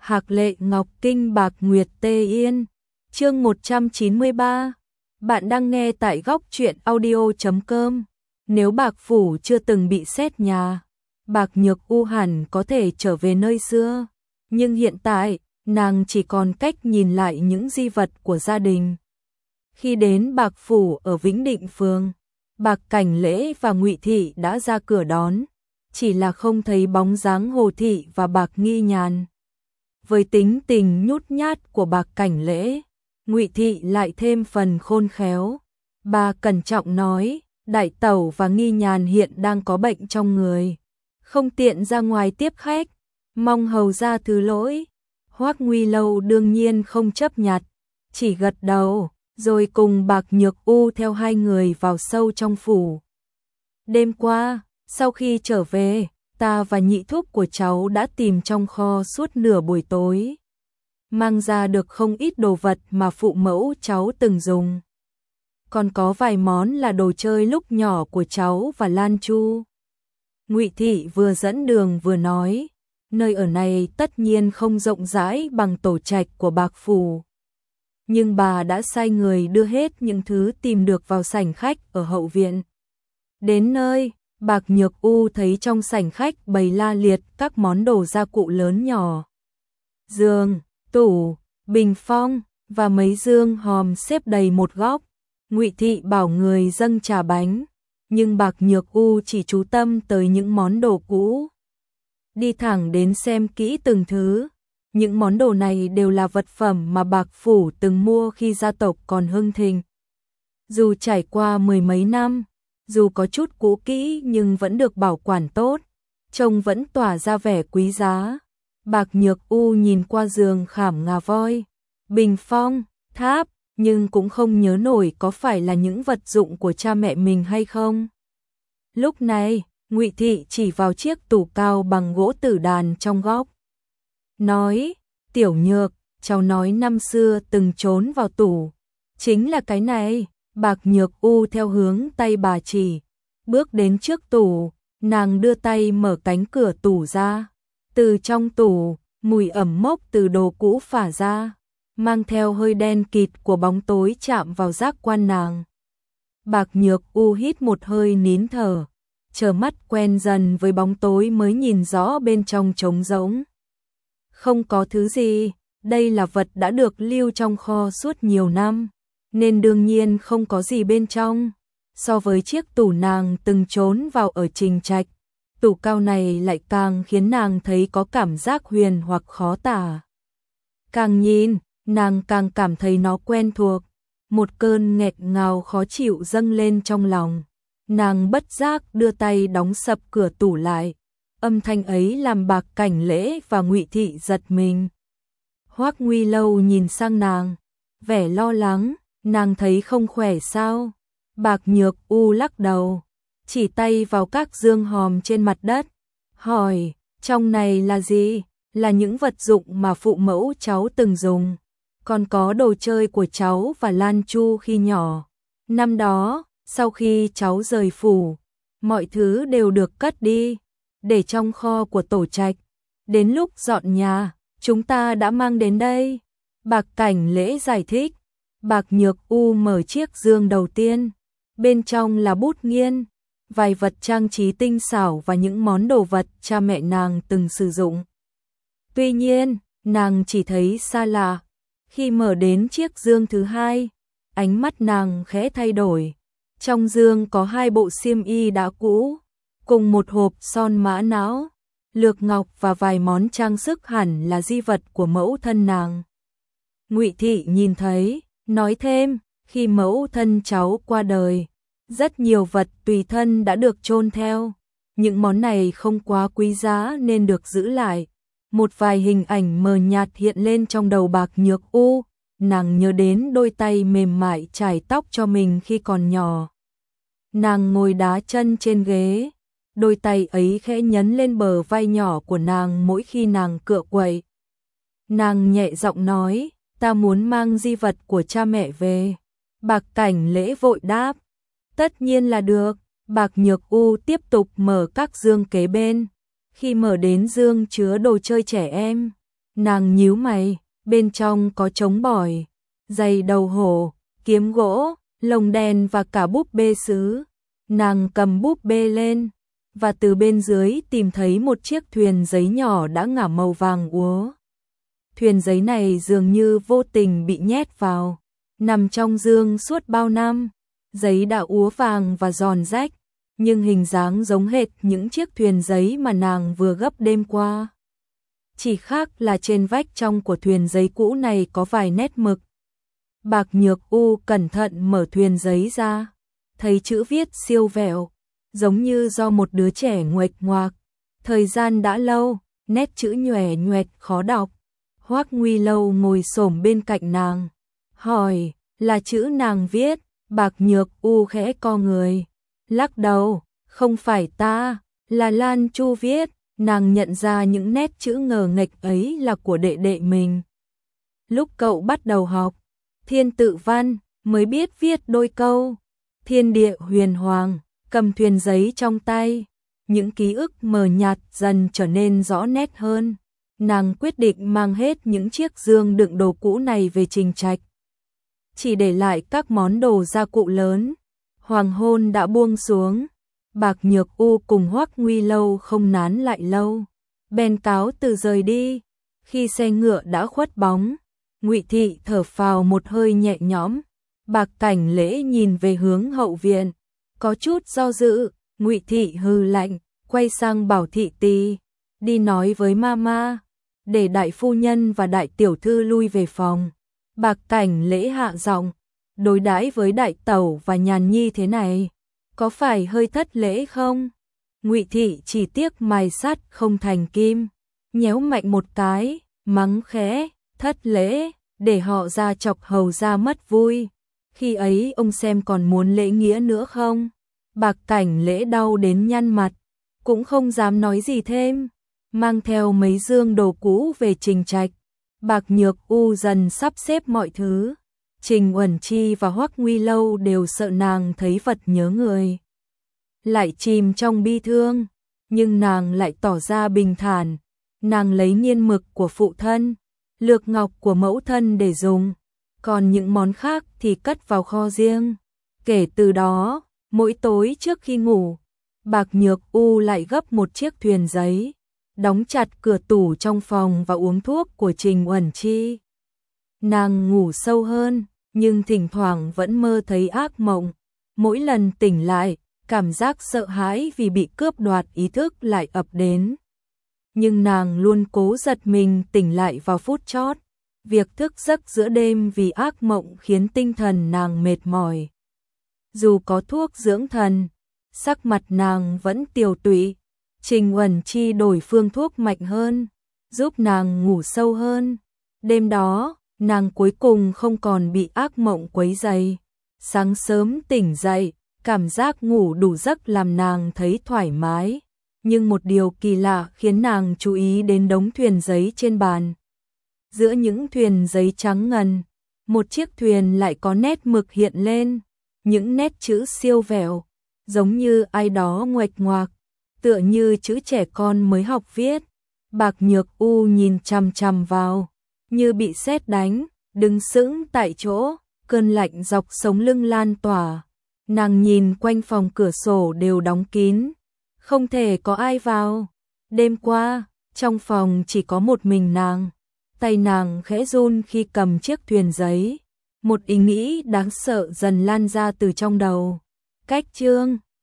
Hạc Lệ Ngọc Kinh Bạc Nguyệt Tê Yên. Chương 193. Bạn đang nghe tại góc truyện audio.com. Nếu Bạc Phủ chưa từng bị xét nhà, Bạc Nhược U hẳn có thể trở về nơi xưa. Nhưng hiện tại, nàng chỉ còn cách nhìn lại những di vật của gia đình. Khi đến Bạc Phủ ở Vĩnh Định Phường, Bạc Cảnh Lễ và Ngụy Thị đã ra cửa đón, chỉ là không thấy bóng dáng Hồ Thị và Bạc Nghi Nhàn. Với tính tình nhút nhát của Bạc Cảnh Lễ, Ngụy Thị lại thêm phần khôn khéo. Bà cẩn trọng nói, Đại Tẩu và Nghi Nhàn hiện đang có bệnh trong người, không tiện ra ngoài tiếp khách, mong hầu ra thứ lỗi. Hoắc Nguy Lâu đương nhiên không chấp nhặt, chỉ gật đầu, rồi cùng Bạc Nhược U theo hai người vào sâu trong phủ. Đêm qua, sau khi trở về, ta và nhị thúc của cháu đã tìm trong kho suốt nửa buổi tối, mang ra được không ít đồ vật mà phụ mẫu cháu từng dùng. Còn có vài món là đồ chơi lúc nhỏ của cháu và Lan Chu. Ngụy Thị vừa dẫn đường vừa nói, nơi ở này tất nhiên không rộng rãi bằng tổ trạch của Bạc Phủ, nhưng bà đã sai người đưa hết những thứ tìm được vào sảnh khách ở hậu viện. Đến nơi, Bạc Nhược U thấy trong sảnh khách bày la liệt các món đồ gia cụ lớn nhỏ. Giường, tủ, bình phong và mấy dương hòm xếp đầy một góc. Ngụy Thị bảo người dâng trà bánh, nhưng Bạc Nhược U chỉ chú tâm tới những món đồ cũ. Đi thẳng đến xem kỹ từng thứ. Những món đồ này đều là vật phẩm mà Bạc Phủ từng mua khi gia tộc còn hưng thịnh. Dù trải qua mười mấy năm, dù có chút cũ kỹ nhưng vẫn được bảo quản tốt, trông vẫn tỏa ra vẻ quý giá. Bạc Nhược U nhìn qua giường khảm ngà voi, bình phong, tháp, nhưng cũng không nhớ nổi có phải là những vật dụng của cha mẹ mình hay không. Lúc này, Ngụy Thị chỉ vào chiếc tủ cao bằng gỗ tử đàn trong góc, nói, Tiểu Nhược, cháu nói năm xưa từng trốn vào tủ, chính là cái này. Bạc Nhược U theo hướng tay bà chỉ, bước đến trước tủ, nàng đưa tay mở cánh cửa tủ ra. Từ trong tủ, mùi ẩm mốc từ đồ cũ phả ra, mang theo hơi đen kịt của bóng tối chạm vào giác quan nàng. Bạc Nhược U hít một hơi nín thở, chờ mắt quen dần với bóng tối mới nhìn rõ bên trong trống rỗng. Không có thứ gì, đây là vật đã được lưu trong kho suốt nhiều năm, nên đương nhiên không có gì bên trong. So với chiếc tủ nàng từng trốn vào ở Trình Trạch, tủ cao này lại càng khiến nàng thấy có cảm giác huyền hoặc khó tả. Càng nhìn, nàng càng cảm thấy nó quen thuộc, một cơn nghẹt ngào khó chịu dâng lên trong lòng. Nàng bất giác đưa tay đóng sập cửa tủ lại, âm thanh ấy làm Bạc Cảnh Lễ và Ngụy Thị giật mình. Hoắc Nguy Lâu nhìn sang nàng, vẻ lo lắng, nàng thấy không khỏe sao? Bạc Nhược U lắc đầu, chỉ tay vào các dương hòm trên mặt đất, hỏi, trong này là gì? Là những vật dụng mà phụ mẫu cháu từng dùng, còn có đồ chơi của cháu và Lan Chu khi nhỏ. Năm đó, sau khi cháu rời phủ, mọi thứ đều được cất đi, để trong kho của tổ trạch. Đến lúc dọn nhà, chúng ta đã mang đến đây. Bạc Cảnh Lễ giải thích. Bạc Nhược U mở chiếc dương đầu tiên, bên trong là bút nghiên, vài vật trang trí tinh xảo và những món đồ vật cha mẹ nàng từng sử dụng. Tuy nhiên, nàng chỉ thấy xa lạ. Khi mở đến chiếc dương thứ hai, ánh mắt nàng khẽ thay đổi. Trong dương có hai bộ xiêm y đã cũ, cùng một hộp son mã não, lược ngọc và vài món trang sức hẳn là di vật của mẫu thân nàng. Ngụy Thị nhìn thấy, nói thêm, khi mẫu thân cháu qua đời, rất nhiều vật tùy thân đã được chôn theo. Những món này không quá quý giá nên được giữ lại. Một vài hình ảnh mờ nhạt hiện lên trong đầu Bạc Nhược U, nàng nhớ đến đôi tay mềm mại chải tóc cho mình khi còn nhỏ. Nàng ngồi đá chân trên ghế, đôi tay ấy khẽ nhấn lên bờ vai nhỏ của nàng mỗi khi nàng cựa quậy. Nàng nhẹ giọng nói, ta muốn mang di vật của cha mẹ về. Bạc Cảnh Lễ vội đáp, tất nhiên là được. Bạc Nhược U tiếp tục mở các dương kế bên. Khi mở đến dương chứa đồ chơi trẻ em, Nàng nhíu mày, bên trong có trống bỏi, giày đầu hổ, kiếm gỗ, lồng đèn và cả búp bê sứ. Nàng cầm búp bê lên, và từ bên dưới tìm thấy một chiếc thuyền giấy nhỏ đã ngả màu vàng úa. Thuyền giấy này dường như vô tình bị nhét vào, nằm trong dương suốt bao năm. Giấy đã úa vàng và giòn rách, nhưng hình dáng giống hệt những chiếc thuyền giấy mà nàng vừa gấp đêm qua. Chỉ khác là trên vách trong của thuyền giấy cũ này có vài nét mực. Bạc Nhược U cẩn thận mở thuyền giấy ra, thấy chữ viết siêu vẹo, giống như do một đứa trẻ nguệch ngoạc. Thời gian đã lâu, nét chữ nhoẻo nhoẹt khó đọc. Hoắc Nguy Lâu ngồi xổm bên cạnh nàng, hỏi, là chữ nàng viết? Bạc Nhược U khẽ co người, lắc đầu, không phải ta, là Lan Chu viết. Nàng nhận ra những nét chữ ngờ nghệch ấy là của đệ đệ mình. Lúc cậu bắt đầu học thiên tự văn, mới biết viết đôi câu. Thiên địa huyền hoàng, cầm thuyền giấy trong tay. Những ký ức mờ nhạt dần trở nên rõ nét hơn. Nàng quyết định mang hết những chiếc dương đựng đồ cũ này về Trình Trạch, chỉ để lại các món đồ gia cụ lớn. Hoàng hôn đã buông xuống. Bạc Nhược U cùng Hoắc Nguy Lâu không nán lại lâu, bèn cáo từ rời đi. Khi xe ngựa đã khuất bóng, Ngụy Thị thở phào một hơi nhẹ nhõm. Bạc Cảnh Lễ nhìn về hướng hậu viện, có chút do dự. Ngụy Thị hừ lạnh, quay sang bảo Thị Tì, đi nói với mama, để đại phu nhân và đại tiểu thư lui về phòng. Bạc Cảnh Lễ hạ giọng, đối đãi với đại tẩu và Nhàn Nhi thế này, có phải hơi thất lễ không? Ngụy Thị chỉ tiếc mài sắt không thành kim, nhéo mạnh một cái, mắng khẽ, thất lễ, để họ ra chọc hầu ra mất vui. Khi ấy ông xem còn muốn lễ nghĩa nữa không? Bạc Cảnh Lễ đau đến nhăn mặt, cũng không dám nói gì thêm, mang theo mấy dương đồ cũ về Trình Trạch. Bạc Nhược U dần sắp xếp mọi thứ. Trình Uẩn Chi và Hoắc Nguy Lâu đều sợ nàng thấy vật nhớ người, lại chìm trong bi thương, nhưng nàng lại tỏ ra bình thản. Nàng lấy nghiên mực của phụ thân, lược ngọc của mẫu thân để dùng, còn những món khác thì cất vào kho riêng. Kể từ đó, mỗi tối trước khi ngủ, Bạc Nhược U lại gấp một chiếc thuyền giấy, đóng chặt cửa tủ trong phòng và uống thuốc của Trình Uẩn Chi. Nàng ngủ sâu hơn, nhưng thỉnh thoảng vẫn mơ thấy ác mộng. Mỗi lần tỉnh lại, cảm giác sợ hãi vì bị cướp đoạt ý thức lại ập đến. Nhưng nàng luôn cố giật mình tỉnh lại vào phút chót. Việc thức giấc giữa đêm vì ác mộng khiến tinh thần nàng mệt mỏi. Dù có thuốc dưỡng thần, sắc mặt nàng vẫn tiều tụy. Trình Uẩn Chi đổi phương thuốc mạnh hơn, giúp nàng ngủ sâu hơn. Đêm đó, nàng cuối cùng không còn bị ác mộng quấy rầy. Sáng sớm tỉnh dậy, cảm giác ngủ đủ giấc làm nàng thấy thoải mái. Nhưng một điều kỳ lạ khiến nàng chú ý đến đống thuyền giấy trên bàn. Giữa những thuyền giấy trắng ngần, một chiếc thuyền lại có nét mực hiện lên, những nét chữ siêu vẹo, giống như ai đó nguệch ngoạc, tựa như chữ trẻ con mới học viết. Bạc Nhược U nhìn chằm chằm vào, như bị sét đánh, đứng sững tại chỗ, cơn lạnh dọc sống lưng lan tỏa. Nàng nhìn quanh phòng cửa sổ đều đóng kín, không thể có ai vào. Đêm qua, trong phòng chỉ có một mình nàng. Tay nàng khẽ run khi cầm chiếc thuyền giấy. Một ý nghĩ đáng sợ dần lan ra từ trong đầu. Cách chương